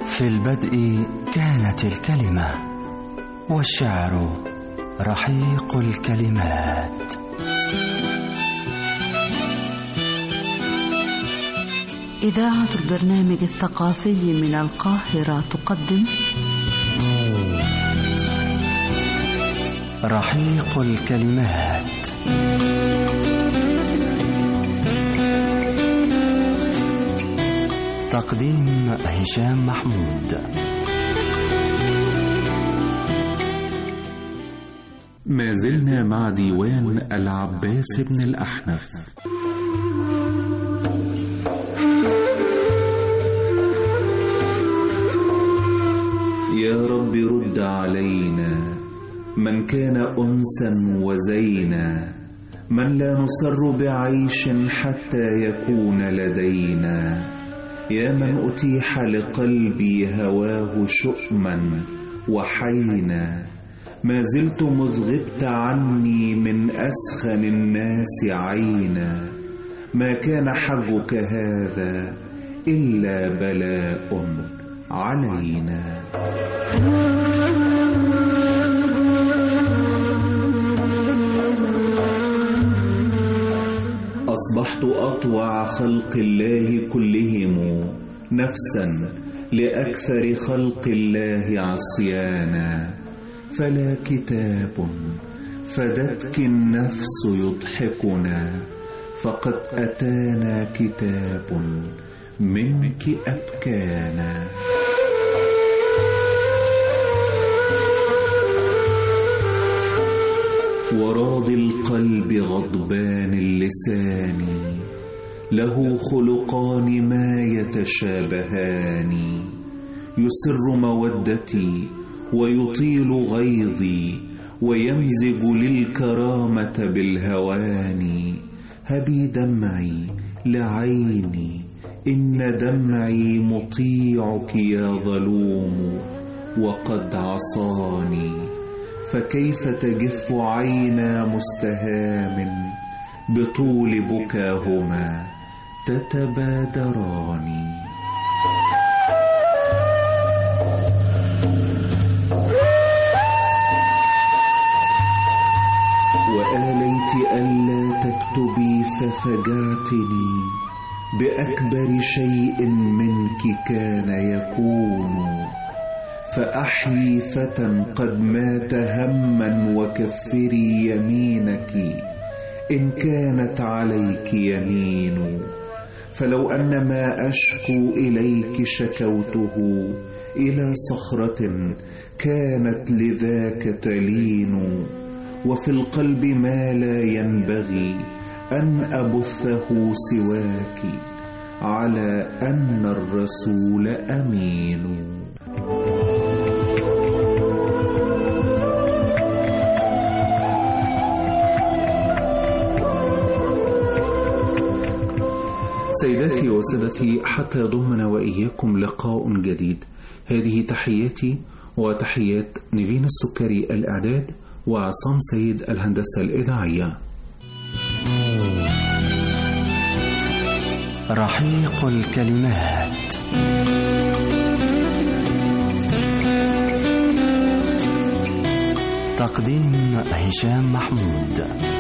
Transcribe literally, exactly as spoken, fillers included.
في البدء كانت الكلمة، والشعر رحيق الكلمات. إذاعة البرنامج الثقافي من القاهرة تقدم رحيق الكلمات. تقديم هشام محمود. ما زلنا مع ديوان العباس بن الأحنف. يا رب رد علينا من كان أنسا وزينا، من لا نسر بعيش حتى يكون لدينا. يا من أتيح لقلبي هواه شؤما وحينا، ما زلت مذ غبت عني من أسخن الناس عينا. ما كان حجك هذا إلا بلاء علينا. أصبحت أطوع خلق الله كلهم نفسا، لأكثر خلق الله عصيانا. فلا كتاب فدتك النفس يضحكنا، فقد أتانا كتاب منك أبكانا. وراضي القلب غضبان اللسان، له خلقان ما يتشابهان. يسر مودتي ويطيل غيظي، ويمزج للكرامة بالهوان. هبي دمعي لعيني، إن دمعي مطيعك يا ظلوم، وقد عصاني. فكيف تجف عينا مستهام، بطول بكاهما تتبادران. وآليت ألا تكتبي ففجعتني، بأكبر شيء منك كان يكون. فأحيي فتى قد مات هما، وكفري يمينك إن كانت عليك يمين. فلو أن ما أشكو إليك شكوته إلى صخرة كانت لذاك تلين. وفي القلب ما لا ينبغي أن أبثه سواك، على أن الرسول أمين. سيداتي وسادتي، حتى يضمنا وإياكم لقاء جديد. هذه تحياتي وتحيات نيفين السكري الإعداد، وعصام سيد الهندسة الإذاعية. رحيق الكلمات. تقديم هشام محمود.